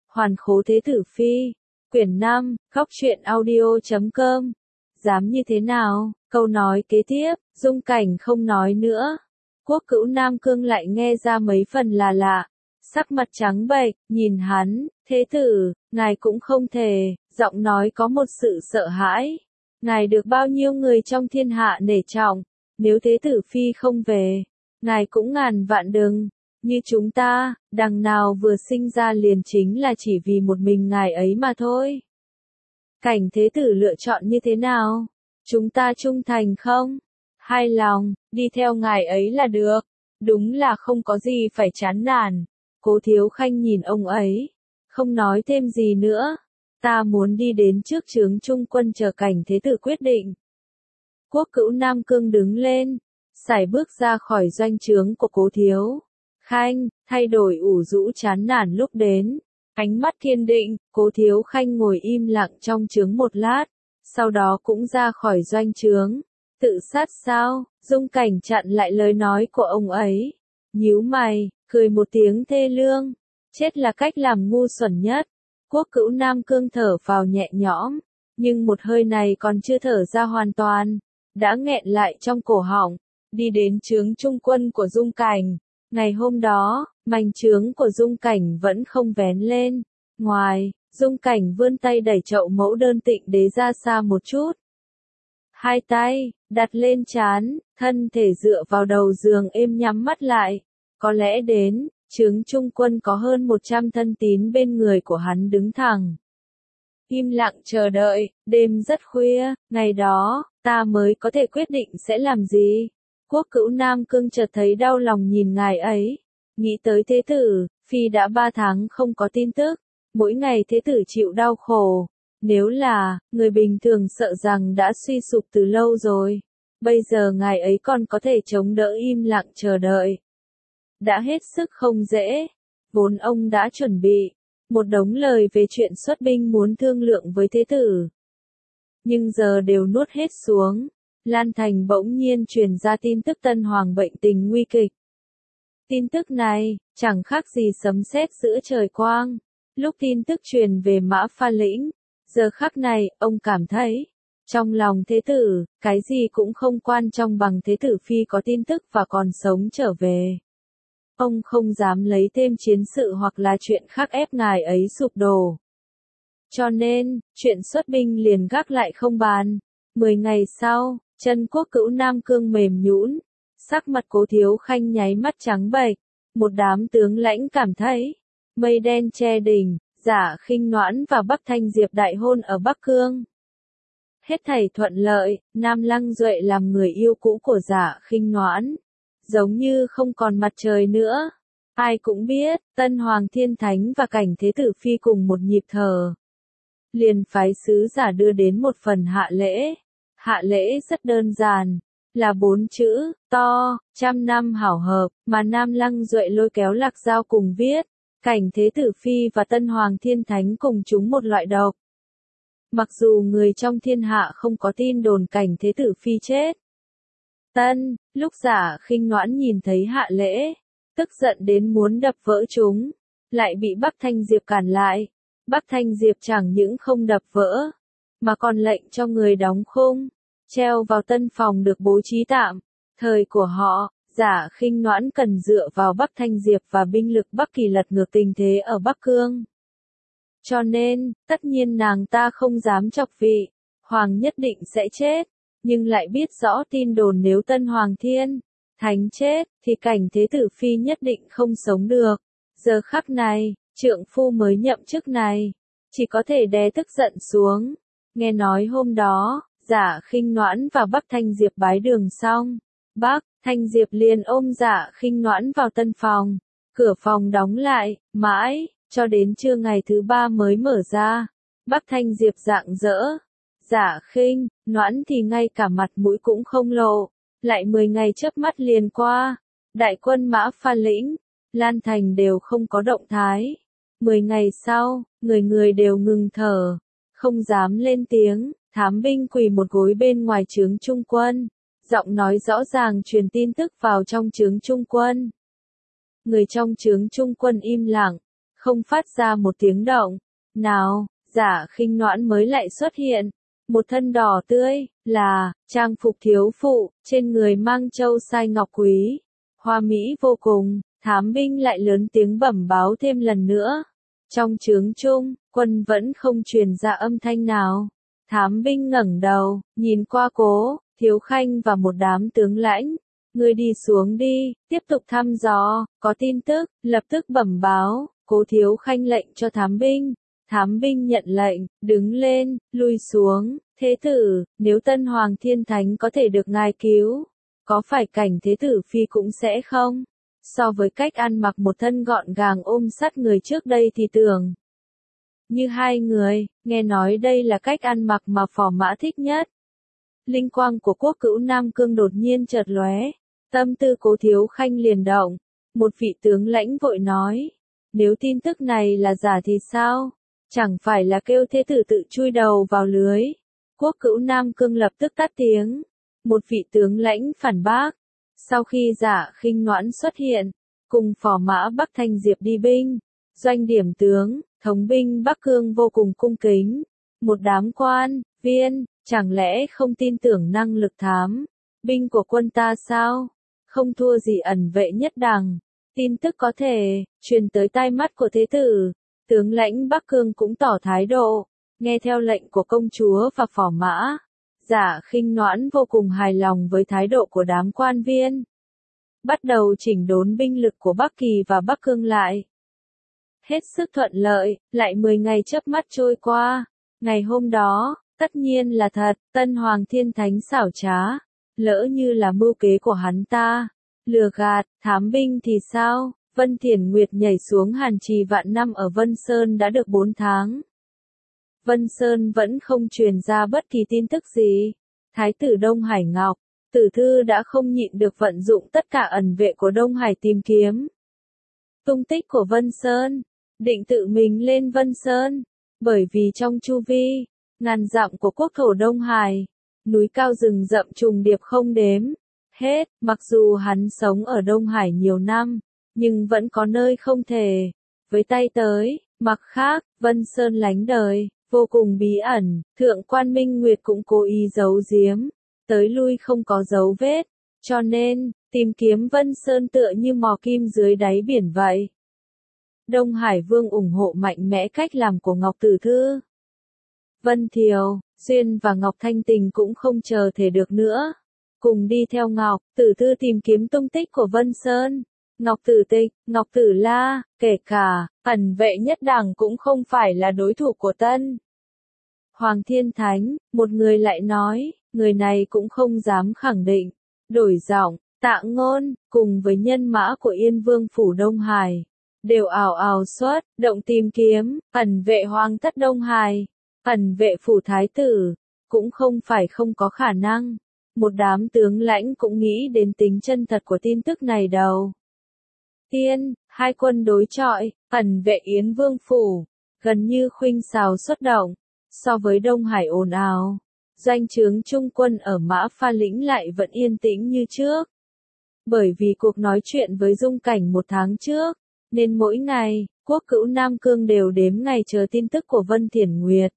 Hoàn Khố Thế Tử Phi, quyển 5, Góc truyện audio.com. Dám như thế nào? Câu nói kế tiếp, Dung Cảnh không nói nữa. Quốc Cữu Nam Cương lại nghe ra mấy phần là lạ. Sắc mặt trắng bệch, nhìn hắn, thế tử, ngài cũng không thể, giọng nói có một sự sợ hãi. Ngài được bao nhiêu người trong thiên hạ nể trọng, nếu thế tử phi không về, ngài cũng ngàn vạn đừng. Như chúng ta, đằng nào vừa sinh ra liền chính là chỉ vì một mình ngài ấy mà thôi. Cảnh thế tử lựa chọn như thế nào? Chúng ta trung thành không? Hài lòng, đi theo ngài ấy là được. Đúng là không có gì phải chán nản. Cố Thiếu Khanh nhìn ông ấy, không nói thêm gì nữa. Ta muốn đi đến trước trướng trung quân chờ cảnh thế tử quyết định. Quốc Cữu Nam Cương đứng lên, sải bước ra khỏi doanh trướng của Cố Thiếu Khanh, thay đổi ủ rũ chán nản lúc đến. Ánh mắt kiên định, Cố Thiếu Khanh ngồi im lặng trong trướng một lát, sau đó cũng ra khỏi doanh trướng. Tự sát sao? Dung Cảnh chặn lại lời nói của ông ấy. Nhíu mày, cười một tiếng thê lương. Chết là cách làm ngu xuẩn nhất. Quốc Cữu Nam Cương thở vào nhẹ nhõm, nhưng một hơi này còn chưa thở ra hoàn toàn, đã nghẹn lại trong cổ họng. Đi đến trướng trung quân của Dung Cảnh. Ngày hôm đó, mảnh trướng của Dung Cảnh vẫn không vén lên. Ngoài, Dung Cảnh vươn tay đẩy chậu mẫu đơn tịnh đế ra xa một chút. Hai tay, đặt lên trán, thân thể dựa vào đầu giường êm nhắm mắt lại. Có lẽ đến, trướng trung quân có hơn 100 thân tín bên người của hắn đứng thẳng. Im lặng chờ đợi, đêm rất khuya, ngày đó, ta mới có thể quyết định sẽ làm gì. Quốc Cữu Nam Cương chợt thấy đau lòng nhìn ngài ấy. Nghĩ tới thế tử, phi đã 3 tháng không có tin tức. Mỗi ngày thế tử chịu đau khổ. Nếu là, người bình thường sợ rằng đã suy sụp từ lâu rồi. Bây giờ ngài ấy còn có thể chống đỡ im lặng chờ đợi. Đã hết sức không dễ. Vốn ông đã chuẩn bị một đống lời về chuyện xuất binh muốn thương lượng với thế tử. Nhưng giờ đều nuốt hết xuống. Lan Thành bỗng nhiên truyền ra tin tức Tân Hoàng bệnh tình nguy kịch. Tin tức này, chẳng khác gì sấm sét giữa trời quang. Lúc tin tức truyền về Mã Pha Lĩnh, giờ khắc này, ông cảm thấy, trong lòng thế tử, cái gì cũng không quan trọng bằng thế tử phi có tin tức và còn sống trở về. Ông không dám lấy thêm chiến sự hoặc là chuyện khác ép ngài ấy sụp đổ. Cho nên, chuyện xuất binh liền gác lại không bàn. 10 ngày sau, chân Quốc Cữu Nam Cương mềm nhũn, sắc mặt Cố Thiếu Khanh nháy mắt trắng bệch. Một đám tướng lãnh cảm thấy, mây đen che đỉnh, Giả Khinh Noãn và Bắc Thanh Diệp đại hôn ở Bắc Cương. Hết thảy thuận lợi, Nam Lăng Duệ làm người yêu cũ của Giả Khinh Noãn, giống như không còn mặt trời nữa. Ai cũng biết, Tân Hoàng Thiên Thánh và cảnh thế tử phi cùng một nhịp thở. Liền phái sứ giả đưa đến một phần hạ lễ. Hạ lễ rất đơn giản, là 4 chữ, to, 100 năm hảo hợp, mà Nam Lăng Duệ lôi kéo Lạc Dao cùng viết. Cảnh thế tử phi và Tân Hoàng Thiên Thánh cùng chúng một loại độc. Mặc dù người trong thiên hạ không có tin đồn cảnh thế tử phi chết. Lúc Giả Khinh Noãn nhìn thấy hạ lễ, tức giận đến muốn đập vỡ chúng, lại bị Bắc Thanh Diệp cản lại. Bắc Thanh Diệp chẳng những không đập vỡ, mà còn lệnh cho người đóng khung, treo vào tân phòng được bố trí tạm. Thời của họ, Giả Khinh Noãn cần dựa vào Bắc Thanh Diệp và binh lực Bắc Kỳ lật ngược tình thế ở Bắc Cương. Cho nên, tất nhiên nàng ta không dám chọc vị Hoàng nhất định sẽ chết, nhưng lại biết rõ tin đồn nếu Tân Hoàng Thiên Thánh chết, thì cảnh thế tử phi nhất định không sống được. Giờ khắc này, trượng phu mới nhậm chức này, chỉ có thể đè tức giận xuống. Nghe nói hôm đó, Giả Khinh Noãn và Bắc Thanh Diệp bái đường xong, Bắc Thanh Diệp liền ôm Giả Khinh Noãn vào tân phòng, cửa phòng đóng lại, mãi, cho đến trưa ngày thứ 3 mới mở ra. Bắc Thanh Diệp rạng rỡ, Giả Khinh Noãn thì ngay cả mặt mũi cũng không lộ. Lại 10 ngày chớp mắt liền qua, đại quân Mã Pha Lĩnh, Lan Thành đều không có động thái. 10 ngày sau, người người đều ngừng thở, không dám lên tiếng. Thám binh quỳ một gối bên ngoài trướng trung quân, giọng nói rõ ràng truyền tin tức vào trong trướng trung quân. Người trong trướng trung quân im lặng, không phát ra một tiếng động. Nào, Giả Khinh Noãn mới lại xuất hiện. Một thân đỏ tươi, là, trang phục thiếu phụ, trên người mang châu sai ngọc quý. Hoa mỹ vô cùng, thám binh lại lớn tiếng bẩm báo thêm lần nữa. Trong trướng chung, quân vẫn không truyền ra âm thanh nào. Thám binh ngẩng đầu, nhìn qua Cố Thiếu Khanh và một đám tướng lãnh. Ngươi đi xuống đi, tiếp tục thăm dò, có tin tức, lập tức bẩm báo. Cố Thiếu Khanh lệnh cho thám binh. Thám binh nhận lệnh, đứng lên, lui xuống. Thế tử, nếu Tân Hoàng Thiên Thánh có thể được ngài cứu, có phải cảnh thế tử phi cũng sẽ không? So với cách ăn mặc một thân gọn gàng ôm sát người trước đây thì tưởng như hai người, nghe nói đây là cách ăn mặc mà Phò Mã thích nhất. Linh quang của Quốc Cữu Nam Cương đột nhiên chợt lóe, tâm tư Cố Thiếu Khanh liền động. Một vị tướng lãnh vội nói, nếu tin tức này là giả thì sao? Chẳng phải là kêu thế tử tự chui đầu vào lưới. Quốc Cữu Nam Cương lập tức tắt tiếng. Một vị tướng lãnh phản bác. Sau khi Giả Khinh Noãn xuất hiện, cùng Phò Mã Bắc Thanh Diệp đi binh, doanh điểm tướng, thống binh Bắc Cương vô cùng cung kính. Một đám quan, viên, chẳng lẽ không tin tưởng năng lực thám binh của quân ta sao? Không thua gì ẩn vệ nhất đẳng. Tin tức có thể truyền tới tai mắt của thế tử. Tướng lãnh Bắc Cương cũng tỏ thái độ, nghe theo lệnh của công chúa và Phò Mã. Giả Khinh Noãn vô cùng hài lòng với thái độ của đám quan viên. Bắt đầu chỉnh đốn binh lực của Bắc Kỳ và Bắc Cương lại. Hết sức thuận lợi, lại 10 ngày chớp mắt trôi qua. Ngày hôm đó, tất nhiên là thật, Tân Hoàng Thiên Thánh xảo trá. Lỡ như là mưu kế của hắn ta. Lừa gạt, thám binh thì sao? Vân Thiển Nguyệt nhảy xuống Hàn Trì vạn năm ở Vân Sơn đã được 4 tháng. Vân Sơn vẫn không truyền ra bất kỳ tin tức gì. Thái tử Đông Hải Ngọc, Tử Thư đã không nhịn được vận dụng tất cả ẩn vệ của Đông Hải tìm kiếm tung tích của Vân Sơn, định tự mình lên Vân Sơn, bởi vì trong chu vi ngàn dặm của quốc thổ Đông Hải, núi cao rừng rậm trùng điệp không đếm hết. Mặc dù hắn sống ở Đông Hải nhiều năm, nhưng vẫn có nơi không thể với tay tới. Mặt khác, Vân Sơn lánh đời, vô cùng bí ẩn, Thượng quan Minh Nguyệt cũng cố ý giấu giếm, tới lui không có dấu vết, cho nên, tìm kiếm Vân Sơn tựa như mò kim dưới đáy biển vậy. Đông Hải Vương ủng hộ mạnh mẽ cách làm của Ngọc Tử Thư. Vân Thiều, Duyên và Ngọc Thanh Tình cũng không chờ thể được nữa. Cùng đi theo Ngọc Tử Thư tìm kiếm tung tích của Vân Sơn. Ngọc Tử Tịch, Ngọc Tử La, kể cả ẩn vệ nhất đẳng cũng không phải là đối thủ của Tân Hoàng Thiên Thánh. Một người lại nói, người này cũng không dám khẳng định. Đổi giọng, Tạ Ngôn, cùng với nhân mã của Yên Vương phủ Đông Hải, đều ào ào xuất động tìm kiếm ẩn vệ Hoàng thất Đông Hải, ẩn vệ phủ thái tử, cũng không phải không có khả năng. Một đám tướng lãnh cũng nghĩ đến tính chân thật của tin tức này đâu. Tiên, hai quân đối chọi, ẩn vệ Yến Vương phủ, gần như khuynh xào xuất động. So với Đông Hải ồn ào, doanh trướng trung quân ở Mã Pha Lĩnh lại vẫn yên tĩnh như trước. Bởi vì cuộc nói chuyện với Dung Cảnh 1 tháng trước, nên mỗi ngày, Quốc Cữu Nam Cương đều đếm ngày chờ tin tức của Vân Thiển Nguyệt.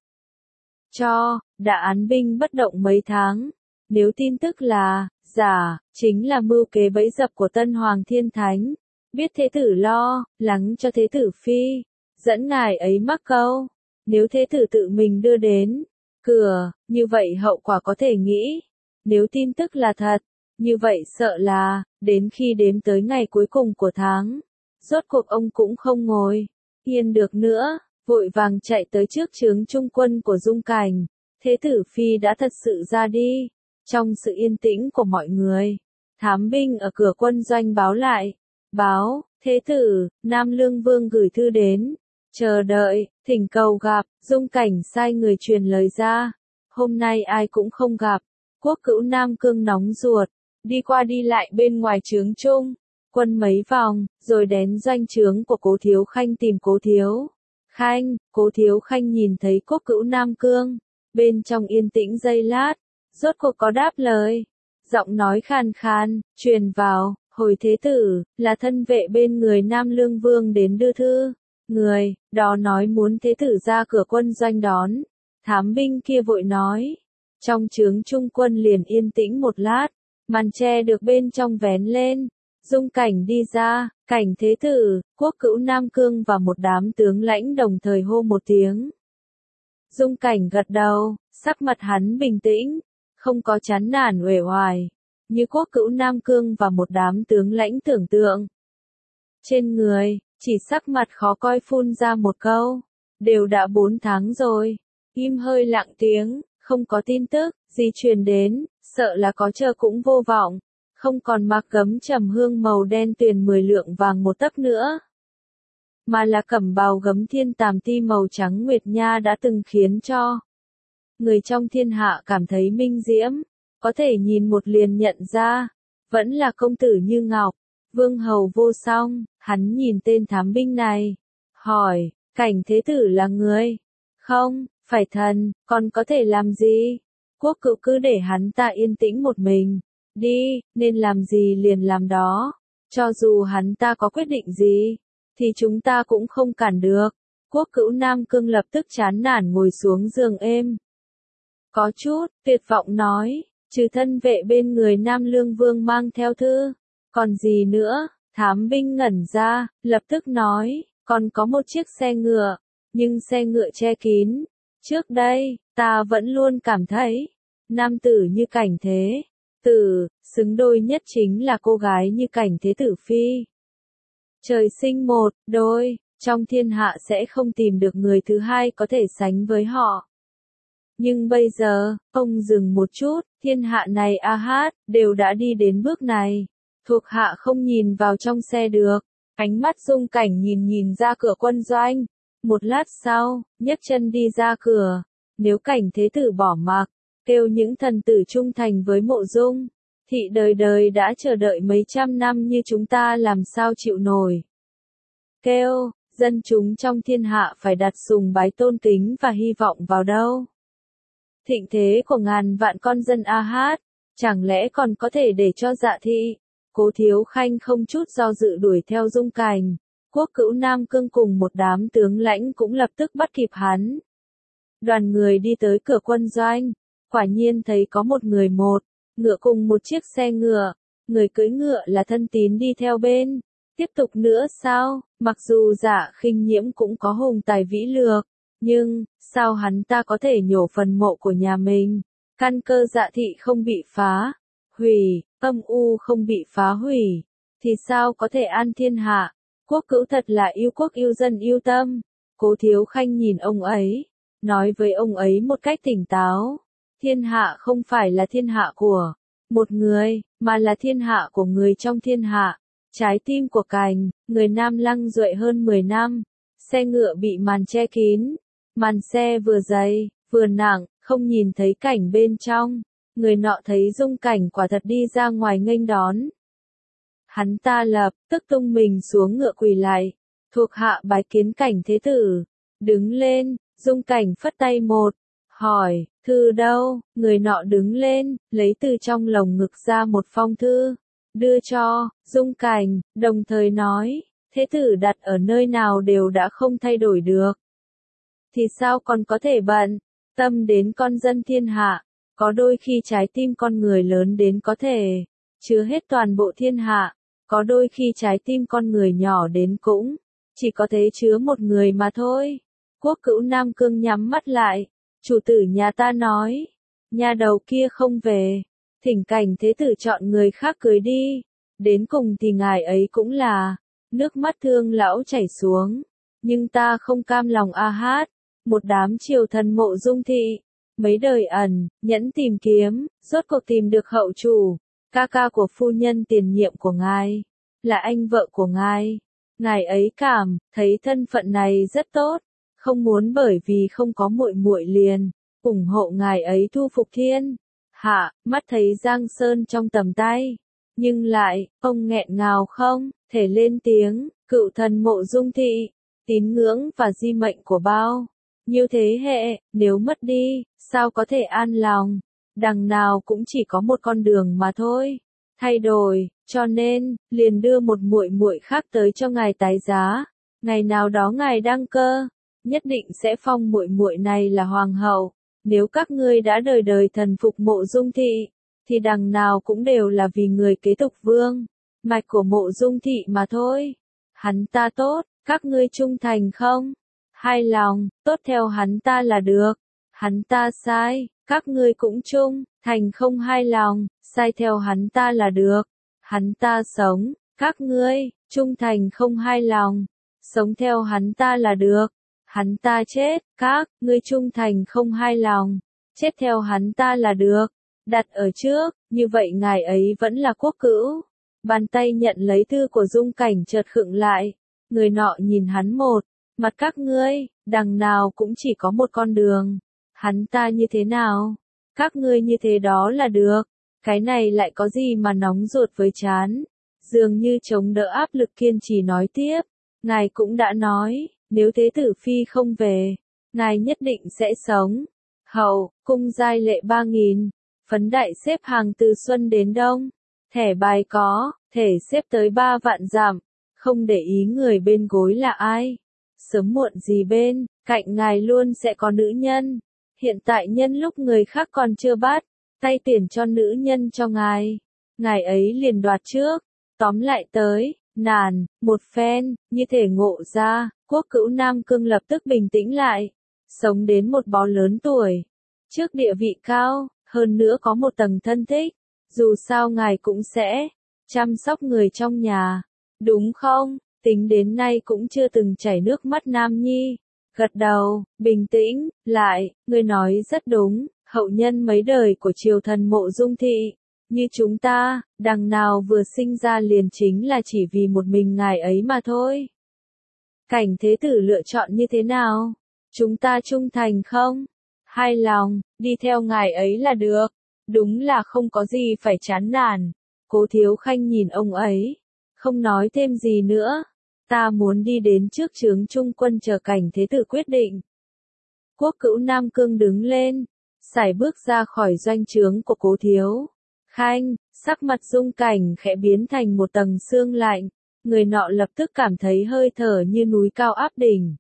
Đã án binh bất động mấy tháng. Nếu tin tức là giả, chính là mưu kế bẫy dập của Tân Hoàng Thiên Thánh. Biết thế tử lo lắng cho thế tử phi, dẫn ngài ấy mắc câu. Nếu thế tử tự mình đưa đến cửa, như vậy hậu quả có thể nghĩ. Nếu tin tức là thật, như vậy sợ là, đến khi đếm tới ngày cuối cùng của tháng, rốt cuộc ông cũng không ngồi yên được nữa, vội vàng chạy tới trước trướng trung quân của Dung Cảnh. Thế tử phi đã thật sự ra đi. Trong sự yên tĩnh của mọi người, thám binh ở cửa quân doanh báo lại. Báo, thế tử, Nam Lương Vương gửi thư đến. Chờ đợi, thỉnh cầu gặp. Dung Cảnh sai người truyền lời ra. Hôm nay ai cũng không gặp. Quốc Cữu Nam Cương nóng ruột, đi qua đi lại bên ngoài trướng chung quân mấy vòng, rồi đến doanh trướng của Cố Thiếu Khanh tìm Cố Thiếu Khanh. Cố Thiếu Khanh nhìn thấy Quốc Cữu Nam Cương, bên trong yên tĩnh giây lát, rốt cuộc có đáp lời. Giọng nói khàn khàn, truyền vào, hồi thế tử, là thân vệ bên người Nam Lương Vương đến đưa thư. Người, đó nói muốn thế tử ra cửa quân doanh đón. Thám binh kia vội nói. Trong trướng trung quân liền yên tĩnh một lát, màn tre được bên trong vén lên. Dung Cảnh đi ra, Cảnh thế tử, Quốc Cữu Nam Cương và một đám tướng lãnh đồng thời hô một tiếng. Dung Cảnh gật đầu, sắc mặt hắn bình tĩnh, không có chán nản uể oải, như Quốc Cữu Nam Cương và một đám tướng lãnh tưởng tượng. Trên người, chỉ sắc mặt khó coi phun ra một câu, đều đã 4 tháng rồi, im hơi lặng tiếng, không có tin tức gì truyền đến, sợ là có chờ cũng vô vọng, không còn mặc gấm trầm hương màu đen tuyền 10 lượng vàng một tấc nữa, mà là cẩm bào gấm thiên tàm ti màu trắng nguyệt nha đã từng khiến cho người trong thiên hạ cảm thấy minh diễm, có thể nhìn một liền nhận ra, vẫn là công tử như ngọc, vương hầu vô song. Hắn nhìn tên thám binh này, hỏi, Cảnh thế tử là người? Không, phải thần, còn có thể làm gì? Quốc Cữu cứ để hắn ta yên tĩnh một mình, đi, nên làm gì liền làm đó, cho dù hắn ta có quyết định gì, thì chúng ta cũng không cản được. Quốc Cữu Nam Cương lập tức chán nản ngồi xuống giường êm. Có chút, tuyệt vọng nói, trừ thân vệ bên người Nam Lương Vương mang theo thư, còn gì nữa? Thám binh ngẩn ra, lập tức nói, còn có một chiếc xe ngựa, nhưng xe ngựa che kín. Trước đây, ta vẫn luôn cảm thấy, nam tử như Cảnh thế tử, xứng đôi nhất chính là cô gái như Cảnh thế tử phi. Trời sinh một đôi, trong thiên hạ sẽ không tìm được người thứ hai có thể sánh với họ. Nhưng bây giờ, ông dừng một chút, thiên hạ này a hát, đều đã đi đến bước này. Thuộc hạ không nhìn vào trong xe được. Ánh mắt Dung Cảnh nhìn ra cửa quân doanh. Một lát sau, nhấc chân đi ra cửa. Nếu Cảnh thế tử bỏ mặc, kêu những thần tử trung thành với Mộ Dung, thị đời đời đã chờ đợi mấy trăm năm như chúng ta làm sao chịu nổi. Kêu, dân chúng trong thiên hạ phải đặt sùng bái tôn kính và hy vọng vào đâu? Thịnh thế của ngàn vạn con dân a hát, chẳng lẽ còn có thể để cho Dạ thị? Cố Thiếu Khanh không chút do dự đuổi theo Dung Cảnh. Quốc Cữu Nam Cương cùng một đám tướng lãnh cũng lập tức bắt kịp hắn. Đoàn người đi tới cửa quân doanh, quả nhiên thấy có một người một ngựa cùng một chiếc xe ngựa, người cưỡi ngựa là Thân Tín đi theo bên. Tiếp tục nữa sao, mặc dù Dạ Khinh Nhiễm cũng có hùng tài vĩ lược, nhưng, sao hắn ta có thể nhổ phần mộ của nhà mình, căn cơ Dạ thị không bị phá hủy, âm u không bị phá hủy, thì sao có thể an thiên hạ? Quốc Cữu thật là yêu quốc yêu dân yêu tâm. Cố Thiếu Khanh nhìn ông ấy, nói với ông ấy một cách tỉnh táo, thiên hạ không phải là thiên hạ của một người, mà là thiên hạ của người trong thiên hạ. Trái tim của Cảnh, người Nam Lăng duệ hơn 10 năm, xe ngựa bị màn che kín, màn xe vừa dày, vừa nặng, không nhìn thấy Cảnh bên trong. Người nọ thấy Dung Cảnh quả thật đi ra ngoài nghênh đón. Hắn ta lập tức tung mình xuống ngựa quỳ lại, thuộc hạ bái kiến Cảnh thế tử. Đứng lên, Dung Cảnh phất tay một, hỏi, thư đâu? Người nọ đứng lên, lấy từ trong lồng ngực ra một phong thư, đưa cho Dung Cảnh, đồng thời nói, thế tử đặt ở nơi nào đều đã không thay đổi được. Thì sao còn có thể bận tâm đến con dân thiên hạ? Có đôi khi trái tim con người lớn đến có thể chứa hết toàn bộ thiên hạ, có đôi khi trái tim con người nhỏ đến cũng chỉ có thể chứa một người mà thôi. Quốc Cữu Nam Cương nhắm mắt lại, chủ tử nhà ta nói, nhà đầu kia không về, thỉnh Cảnh thế tử chọn người khác cưới đi. Đến cùng thì ngài ấy cũng là, nước mắt thương lão chảy xuống, nhưng ta không cam lòng a hát, một đám triều thần Mộ Dung thị. Mấy đời ẩn, nhẫn tìm kiếm, rốt cuộc tìm được hậu chủ, ca ca của phu nhân tiền nhiệm của ngài, là anh vợ của ngài. Ngài ấy cảm thấy thân phận này rất tốt, không muốn bởi vì không có muội muội liền ủng hộ ngài ấy thu phục thiên hạ. Mắt thấy Giang Sơn trong tầm tay, nhưng lại ông nghẹn ngào không thể lên tiếng. Cựu thần Mộ Dung thị, tín ngưỡng và di mệnh của bao nhiêu thế hệ, nếu mất đi, sao có thể an lòng? Đằng nào cũng chỉ có một con đường mà thôi, thay đổi, cho nên liền đưa một muội muội khác tới cho ngài tái giá. Ngày nào đó ngài đăng cơ, nhất định sẽ phong muội muội này là hoàng hậu. Nếu các ngươi đã đời đời thần phục Mộ Dung thị, thì đằng nào cũng đều là vì người kế tục vương, mạch của Mộ Dung thị mà thôi. Hắn ta tốt, các ngươi trung thành không? Hài lòng, tốt theo hắn ta là được. Hắn ta sai, các ngươi cũng trung thành không hài lòng, sai theo hắn ta là được. Hắn ta sống, các ngươi trung thành không hài lòng, sống theo hắn ta là được. Hắn ta chết, các ngươi trung thành không hài lòng, chết theo hắn ta là được. Đặt ở trước, như vậy ngài ấy vẫn là quốc cữu. Bàn tay nhận lấy thư của Dung Cảnh chợt khựng lại. Người nọ nhìn hắn một mặt, các ngươi, đằng nào cũng chỉ có một con đường. Hắn ta như thế nào? Các ngươi như thế đó là được. Cái này lại có gì mà nóng ruột với chán? Dường như chống đỡ áp lực kiên trì nói tiếp. Ngài cũng đã nói, nếu Thế tử phi không về, ngài nhất định sẽ sống. Hậu, cung giai lệ 3.000, phấn đại xếp hàng từ xuân đến đông. Thẻ bài có, thể xếp tới 3 vạn dặm, không để ý người bên gối là ai. Sớm muộn gì bên cạnh ngài luôn sẽ có nữ nhân. Hiện tại nhân lúc người khác còn chưa bắt tay tuyển cho nữ nhân cho ngài ấy liền đoạt trước. Tóm lại tới, nản, một phen, như thể ngộ ra, quốc cữu Nam Cương lập tức bình tĩnh lại. Sống đến một bó lớn tuổi, trước địa vị cao, hơn nữa có một tầng thân thích. Dù sao ngài cũng sẽ chăm sóc người trong nhà, đúng không? Tính đến nay cũng chưa từng chảy nước mắt nam nhi. Gật đầu, bình tĩnh, lại, người nói rất đúng, hậu nhân mấy đời của triều thần Mộ Dung thị, như chúng ta, đằng nào vừa sinh ra liền chính là chỉ vì một mình ngài ấy mà thôi. Cảnh thế tử lựa chọn như thế nào? Chúng ta trung thành không? Hài lòng, đi theo ngài ấy là được. Đúng là không có gì phải chán nản. Cố Thiếu Khanh nhìn ông ấy, không nói thêm gì nữa. Ta muốn đi đến trước trướng trung quân chờ Cảnh thế tử quyết định. Quốc cữu Nam Cương đứng lên, sải bước ra khỏi doanh trướng của Cố Thiếu Khanh, sắc mặt Dung Cảnh khẽ biến thành một tầng sương lạnh. Người nọ lập tức cảm thấy hơi thở như núi cao áp đỉnh,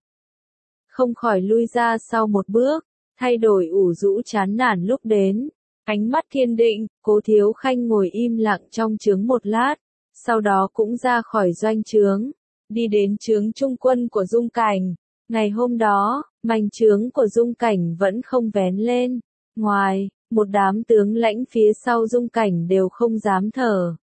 không khỏi lui ra sau một bước, thay đổi ủ rũ chán nản lúc đến. Ánh mắt kiên định, Cố Thiếu Khanh ngồi im lặng trong trướng một lát, sau đó cũng ra khỏi doanh trướng, đi đến trướng trung quân của Dung Cảnh. Ngày hôm đó, mảnh trướng của Dung Cảnh vẫn không vén lên, ngoài, một đám tướng lãnh phía sau Dung Cảnh đều không dám thở.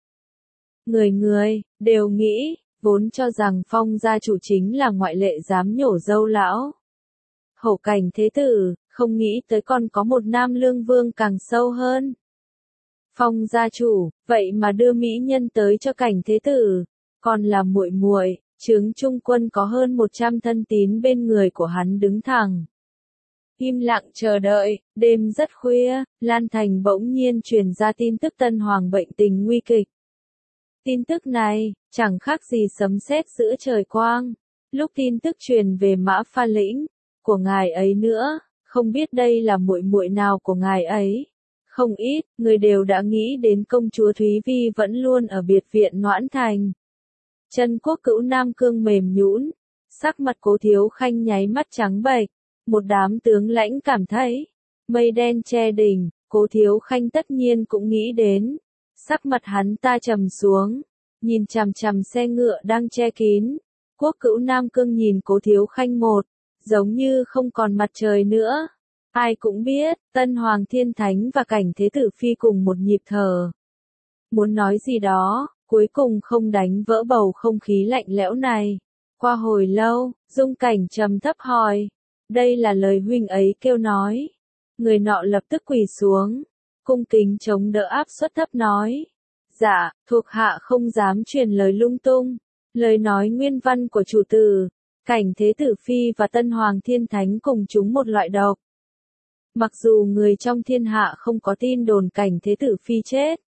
Người đều nghĩ, vốn cho rằng Phong gia chủ chính là ngoại lệ dám nhổ râu lão hổ Cảnh thế tử, không nghĩ tới còn có một nam lương vương càng sâu hơn. Phong gia chủ, vậy mà đưa mỹ nhân tới cho Cảnh thế tử, còn là muội muội. Trướng trung quân có hơn 100 thân tín bên người của hắn đứng thẳng, im lặng chờ đợi. Đêm rất khuya, Lan Thành bỗng nhiên truyền ra tin tức Tân Hoàng bệnh tình nguy kịch. Tin tức này, chẳng khác gì sấm sét giữa trời quang. Lúc tin tức truyền về Mã Pha Lĩnh, của ngài ấy nữa, không biết đây là muội muội nào của ngài ấy. Không ít, người đều đã nghĩ đến công chúa Thúy Vi vẫn luôn ở biệt viện Noãn Thành. Chân quốc cữu Nam Cương mềm nhũn, sắc mặt Cố Thiếu Khanh nháy mắt trắng bệch. Một đám tướng lãnh cảm thấy mây đen che đỉnh, Cố Thiếu Khanh tất nhiên cũng nghĩ đến. Sắc mặt hắn ta trầm xuống, nhìn chằm chằm xe ngựa đang che kín. Quốc cữu Nam Cương nhìn Cố Thiếu Khanh một, giống như không còn mặt trời nữa. Ai cũng biết, Tân Hoàng Thiên Thánh và Cảnh thế tử phi cùng một nhịp thở. Muốn nói gì đó, cuối cùng không đánh vỡ bầu không khí lạnh lẽo này. Qua hồi lâu, Dung Cảnh trầm thấp hỏi, đây là lời huynh ấy kêu nói. Người nọ lập tức quỳ xuống, cung kính chống đỡ áp suất thấp nói, dạ, thuộc hạ không dám truyền lời lung tung. Lời nói nguyên văn của chủ tử, Cảnh thế tử phi và Tân Hoàng Thiên Thánh cùng chúng một loại độc. Mặc dù người trong thiên hạ không có tin đồn Cảnh thế tử phi chết.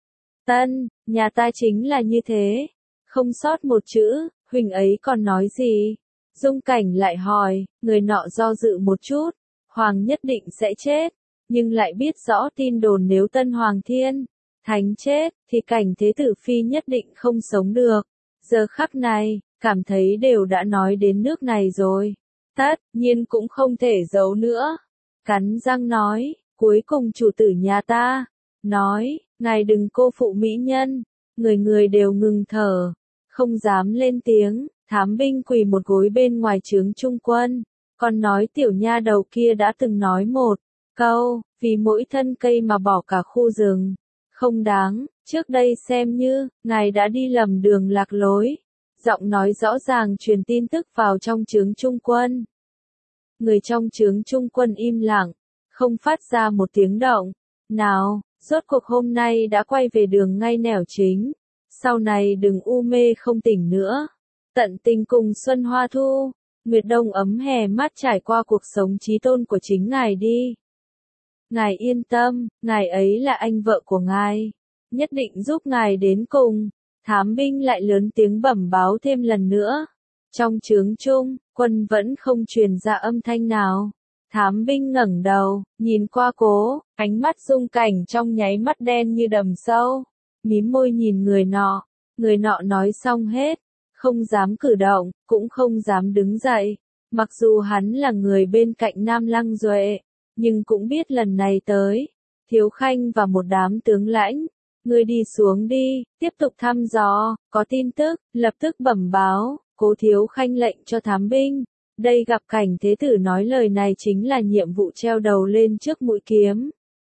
Nhà ta chính là như thế. Không sót một chữ, huynh ấy còn nói gì? Dung Cảnh lại hỏi, người nọ do dự một chút. Hoàng nhất định sẽ chết, nhưng lại biết rõ tin đồn nếu Tân Hoàng Thiên Thánh chết, thì Cảnh thế tử phi nhất định không sống được. Giờ khắc này, cảm thấy đều đã nói đến nước này rồi. Tất nhiên cũng không thể giấu nữa. Cắn răng nói, cuối cùng chủ tử nhà ta, nói, ngài đừng cô phụ mỹ nhân. Người người đều ngừng thở, không dám lên tiếng, thám binh quỳ một gối bên ngoài trướng trung quân. Còn nói tiểu nha đầu kia đã từng nói một câu, vì mỗi thân cây mà bỏ cả khu rừng. Không đáng, trước đây xem như, ngài đã đi lầm đường lạc lối. Giọng nói rõ ràng truyền tin tức vào trong trướng trung quân. Người trong trướng trung quân im lặng, không phát ra một tiếng động. Nào, rốt cuộc hôm nay đã quay về đường ngay nẻo chính. Sau này đừng u mê không tỉnh nữa. Tận tình cùng xuân hoa thu, nguyệt đông ấm hè mát trải qua cuộc sống chí tôn của chính ngài đi. Ngài yên tâm, ngài ấy là anh vợ của ngài, nhất định giúp ngài đến cùng. Thám binh lại lớn tiếng bẩm báo thêm lần nữa. Trong trướng trung, quân vẫn không truyền ra âm thanh nào. Thám binh ngẩng đầu, nhìn qua cố, ánh mắt Dung Cảnh trong nháy mắt đen như đầm sâu. Mím môi nhìn người nọ nói xong hết, không dám cử động, cũng không dám đứng dậy. Mặc dù hắn là người bên cạnh Nam Lăng Duệ, nhưng cũng biết lần này tới, Thiếu Khanh và một đám tướng lãnh. Ngươi đi xuống đi, tiếp tục thăm dò, có tin tức, lập tức bẩm báo. Cố Thiếu Khanh lệnh cho thám binh. Đây gặp Cảnh Thế Tử nói lời này chính là nhiệm vụ treo đầu lên trước mũi kiếm.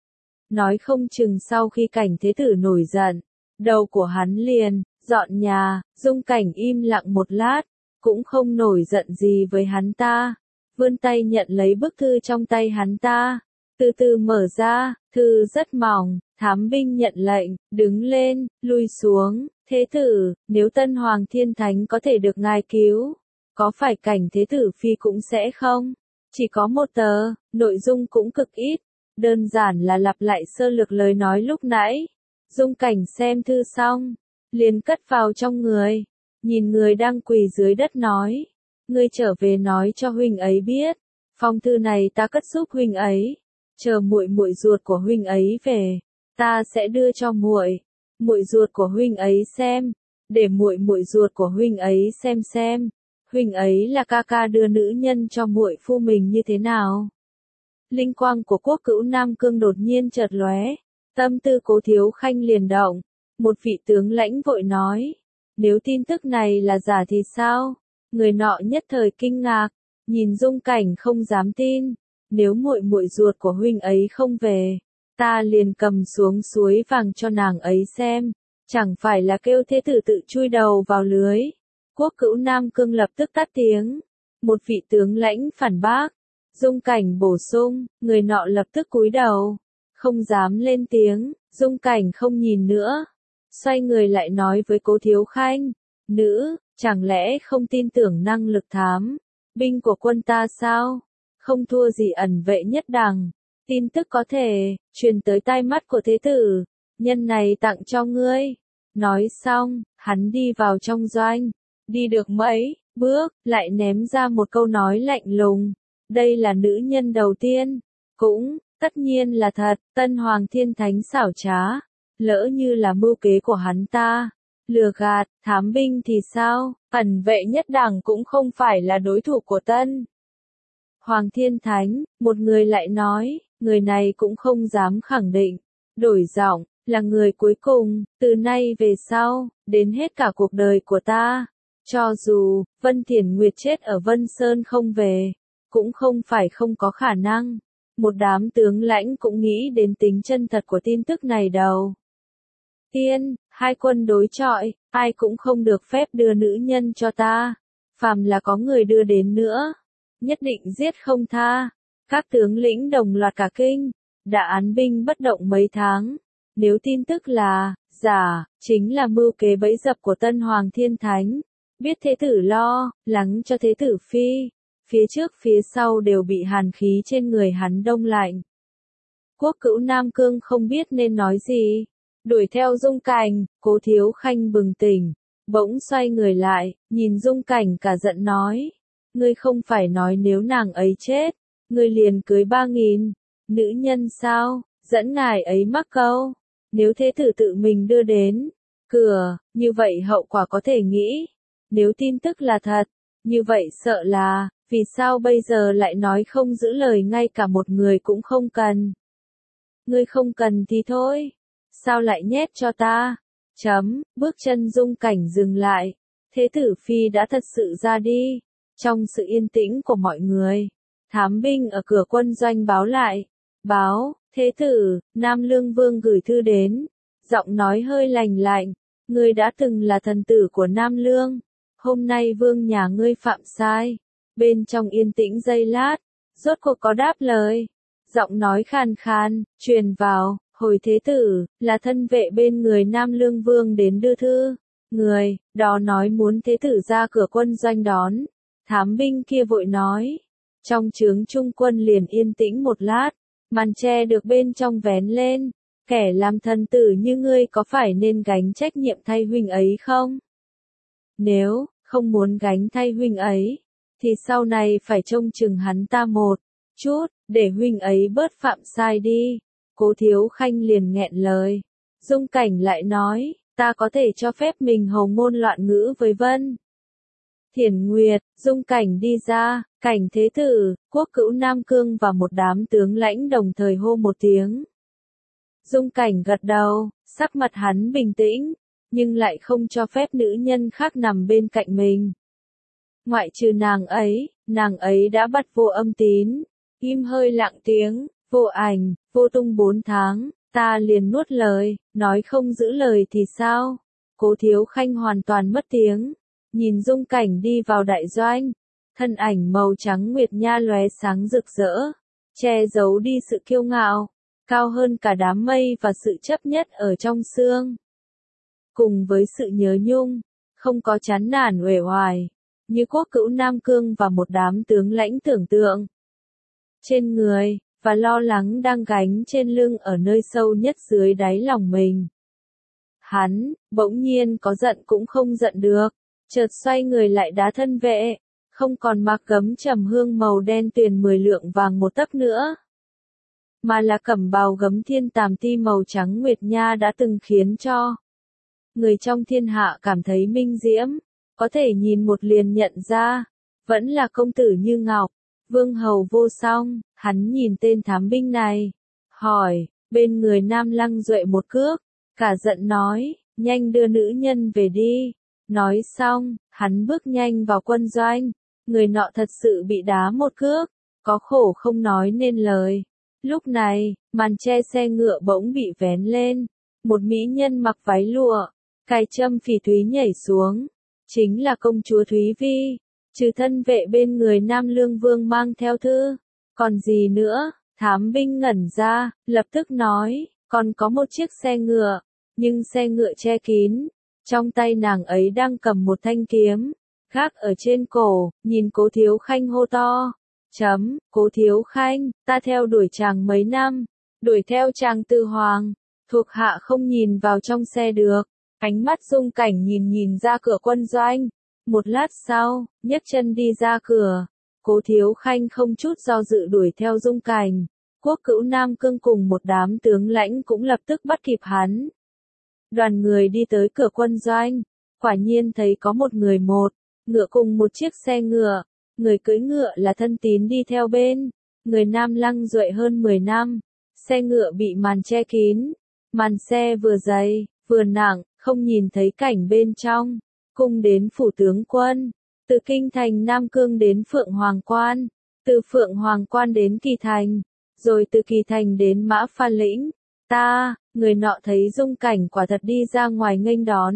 Nói không chừng sau khi Cảnh Thế Tử nổi giận, đầu của hắn liền dọn nhà. Dung Cảnh im lặng một lát, cũng không nổi giận gì với hắn ta. Vươn tay nhận lấy bức thư trong tay hắn ta, từ từ mở ra, thư rất mỏng. Thám binh nhận lệnh, đứng lên, lui xuống. Thế tử, nếu Tân Hoàng Thiên Thánh có thể được ngài cứu, có phải Cảnh Thế Tử Phi cũng sẽ không? Chỉ có một tờ, nội dung cũng cực ít, đơn giản là lặp lại sơ lược lời nói lúc nãy. Dung Cảnh xem thư xong, liền cất vào trong người, nhìn người đang quỳ dưới đất nói, ngươi trở về nói cho huynh ấy biết, phong thư này ta cất giúp huynh ấy, chờ muội muội ruột của huynh ấy về, ta sẽ đưa cho muội ruột của huynh ấy xem, để muội ruột của huynh ấy xem, huynh ấy là ca ca đưa nữ nhân cho muội phu mình như thế nào. Linh quang của Quốc Cữu Nam Cương đột nhiên chợt lóe, tâm tư Cố Thiếu Khanh liền động, một vị tướng lãnh vội nói, nếu tin tức này là giả thì sao? Người nọ nhất thời kinh ngạc, nhìn Dung Cảnh không dám tin, nếu muội ruột của huynh ấy không về, ta liền cầm xuống suối vàng cho nàng ấy xem, chẳng phải là kêu thế tử tự chui đầu vào lưới. Quốc Cữu Nam Cương lập tức tắt tiếng, một vị tướng lãnh phản bác. Dung Cảnh bổ sung, người nọ lập tức cúi đầu, không dám lên tiếng. Dung Cảnh không nhìn nữa, xoay người lại nói với Cố Thiếu Khanh, nữ, chẳng lẽ không tin tưởng năng lực thám binh của quân ta sao? Không thua gì ẩn vệ nhất đẳng, tin tức có thể truyền tới tai mắt của thế tử, nhân này tặng cho ngươi. Nói xong, hắn đi vào trong doanh, đi được mấy bước, lại ném ra một câu nói lạnh lùng. Đây là nữ nhân đầu tiên, cũng, tất nhiên là thật, Tân Hoàng Thiên Thánh xảo trá, lỡ như là mưu kế của hắn ta, lừa gạt, thám binh thì sao, ẩn vệ nhất đẳng cũng không phải là đối thủ của Tân Hoàng Thiên Thánh, một người lại nói, người này cũng không dám khẳng định, đổi giọng, là người cuối cùng, từ nay về sau, đến hết cả cuộc đời của ta, cho dù, Vân Thiển Nguyệt chết ở Vân Sơn không về, cũng không phải không có khả năng. Một đám tướng lãnh cũng nghĩ đến tính chân thật của tin tức này đầu tiên, hai quân đối chọi, ai cũng không được phép đưa nữ nhân cho ta, phàm là có người đưa đến nữa, nhất định giết không tha. Các tướng lĩnh đồng loạt cả kinh, đã án binh bất động mấy tháng, nếu tin tức là giả, chính là mưu kế bẫy dập của Tân Hoàng Thiên Thánh, biết thế tử lo lắng cho thế tử phi, phía trước phía sau đều bị hàn khí trên người hắn đông lạnh. Quốc Cữu Nam Cương không biết nên nói gì, đuổi theo Dung Cảnh. Cố Thiếu Khanh bừng tỉnh, bỗng xoay người lại, nhìn Dung Cảnh cả giận nói, ngươi không phải nói nếu nàng ấy chết, ngươi liền cưới 3.000 nữ nhân sao, dẫn ngài ấy mắc câu, nếu thế tử tự mình đưa đến cửa, như vậy hậu quả có thể nghĩ. Nếu tin tức là thật, như vậy sợ là, vì sao bây giờ lại nói không giữ lời ngay cả một người cũng không cần. Ngươi không cần thì thôi, sao lại nhét cho ta? Bước chân Dung Cảnh dừng lại, Thế tử phi đã thật sự ra đi. Trong sự yên tĩnh của mọi người, thám binh ở cửa quân doanh báo lại. Báo, thế tử, Nam Lương Vương gửi thư đến. Giọng nói hơi lành lạnh, ngươi đã từng là thần tử của Nam Lương. Hôm nay vương nhà ngươi phạm sai. Bên trong yên tĩnh giây lát, rốt cuộc có đáp lời. Giọng nói khàn khàn, truyền vào, hồi thế tử, là thân vệ bên người Nam Lương Vương đến đưa thư. Người, đó nói muốn thế tử ra cửa quân doanh đón. Thám binh kia vội nói. Trong trướng trung quân liền yên tĩnh một lát, màn tre được bên trong vén lên. Kẻ làm thần tử như ngươi có phải nên gánh trách nhiệm thay huynh ấy không? Nếu không muốn gánh thay huynh ấy, thì sau này phải trông chừng hắn ta một chút, để huynh ấy bớt phạm sai đi. Cố Thiếu Khanh liền nghẹn lời. Dung Cảnh lại nói, ta có thể cho phép mình hầu ngôn loạn ngữ với Vân Thiển Nguyệt. Dung Cảnh đi ra, Cảnh thế tử, Quốc Cữu Nam Cương và một đám tướng lãnh đồng thời hô một tiếng. Dung Cảnh gật đầu, sắc mặt hắn bình tĩnh, nhưng lại không cho phép nữ nhân khác nằm bên cạnh mình. Ngoại trừ nàng ấy đã bắt vô âm tín. Im hơi lặng tiếng, vô ảnh, vô tung 4 tháng, ta liền nuốt lời, nói không giữ lời thì sao? Cố Thiếu Khanh hoàn toàn mất tiếng, nhìn Dung Cảnh đi vào đại doanh, thân ảnh màu trắng nguyệt nha lóe sáng rực rỡ, che giấu đi sự kiêu ngạo, cao hơn cả đám mây và sự chấp nhất ở trong xương. Cùng với sự nhớ nhung, không có chán nản uể oải, như Quốc Cữu Nam Cương và một đám tướng lãnh tưởng tượng. Trên người, và lo lắng đang gánh trên lưng ở nơi sâu nhất dưới đáy lòng mình. Hắn, bỗng nhiên có giận cũng không giận được, chợt xoay người lại đá thân vệ, không còn mặc gấm trầm hương màu đen tuyền 10 lượng vàng một tấc nữa, mà là cẩm bào gấm thiên tàm ti màu trắng nguyệt nha đã từng khiến cho người trong thiên hạ cảm thấy minh diễm, có thể nhìn một liền nhận ra, vẫn là công tử như ngọc, vương hầu vô song. Hắn nhìn tên thám binh này, hỏi, bên người Nam Lăng Duệ một cước, cả giận nói, nhanh đưa nữ nhân về đi. Nói xong, hắn bước nhanh vào quân doanh, người nọ thật sự bị đá một cước, có khổ không nói nên lời. Lúc này, màn che xe ngựa bỗng bị vén lên, một mỹ nhân mặc váy lụa, cài trâm phỉ thúy nhảy xuống, chính là công chúa Thúy Vi. Trừ thân vệ bên người Nam Lương Vương mang theo thư, còn gì nữa? Thám binh ngẩn ra, lập tức nói, còn có một chiếc xe ngựa, nhưng xe ngựa che kín, trong tay nàng ấy đang cầm một thanh kiếm, gác ở trên cổ, nhìn Cố Thiếu Khanh hô to. Cố Thiếu Khanh, ta theo đuổi chàng mấy năm, đuổi theo chàng từ hoàng, thuộc hạ không nhìn vào trong xe được. Ánh mắt Dung Cảnh nhìn ra cửa quân doanh. Một lát sau, nhấc chân đi ra cửa. Cố Thiếu Khanh không chút do dự đuổi theo Dung Cảnh. Quốc Cữu Nam Cương cùng một đám tướng lãnh cũng lập tức bắt kịp hắn. Đoàn người đi tới cửa quân doanh. Quả nhiên thấy có một người một ngựa cùng một chiếc xe ngựa. Người cưỡi ngựa là thân tín đi theo bên. Người Nam Lăng Duệ hơn 10 năm. Xe ngựa bị màn che kín. Màn xe vừa dày, vừa nặng, không nhìn thấy cảnh bên trong. Cung đến phủ tướng quân, từ kinh thành Nam Cương đến Phượng Hoàng Quan, từ Phượng Hoàng Quan đến Kỳ Thành, rồi từ Kỳ Thành đến Mã Pha Lĩnh. Người nọ thấy Dung Cảnh quả thật đi ra ngoài nghênh đón.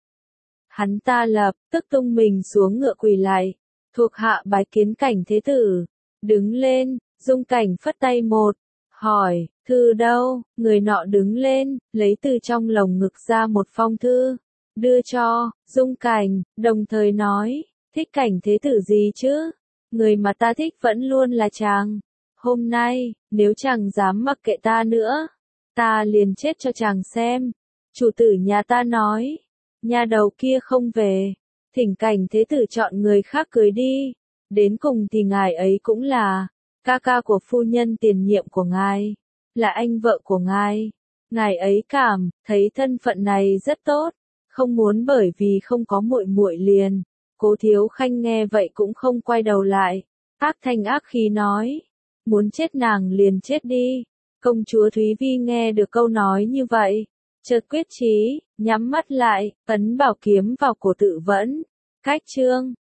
Hắn ta lập tức tung mình xuống ngựa quỳ lại, thuộc hạ bái kiến Cảnh thế tử. Đứng lên, Dung Cảnh phất tay một, hỏi, thư đâu? Người nọ đứng lên, lấy từ trong lồng ngực ra một phong thư, đưa cho Dung Cảnh, đồng thời nói, thích Cảnh thế tử gì chứ? Người mà ta thích vẫn luôn là chàng. Hôm nay, nếu chàng dám mặc kệ ta nữa, ta liền chết cho chàng xem. Chủ tử nhà ta nói, nhà đầu kia không về, thỉnh Cảnh thế tử chọn người khác cưới đi. Đến cùng thì ngài ấy cũng là ca ca của phu nhân tiền nhiệm của ngài, là anh vợ của ngài. Ngài ấy cảm thấy thân phận này rất tốt, không muốn bởi vì không có muội muội liền Cố Thiếu Khanh nghe vậy cũng không quay đầu lại, ác thanh ác khí nói, muốn chết nàng liền chết đi. Công chúa Thúy Vi nghe được câu nói như vậy, chợt quyết chí, nhắm mắt lại, ấn bảo kiếm vào cổ Tự Vẫn. Cách chương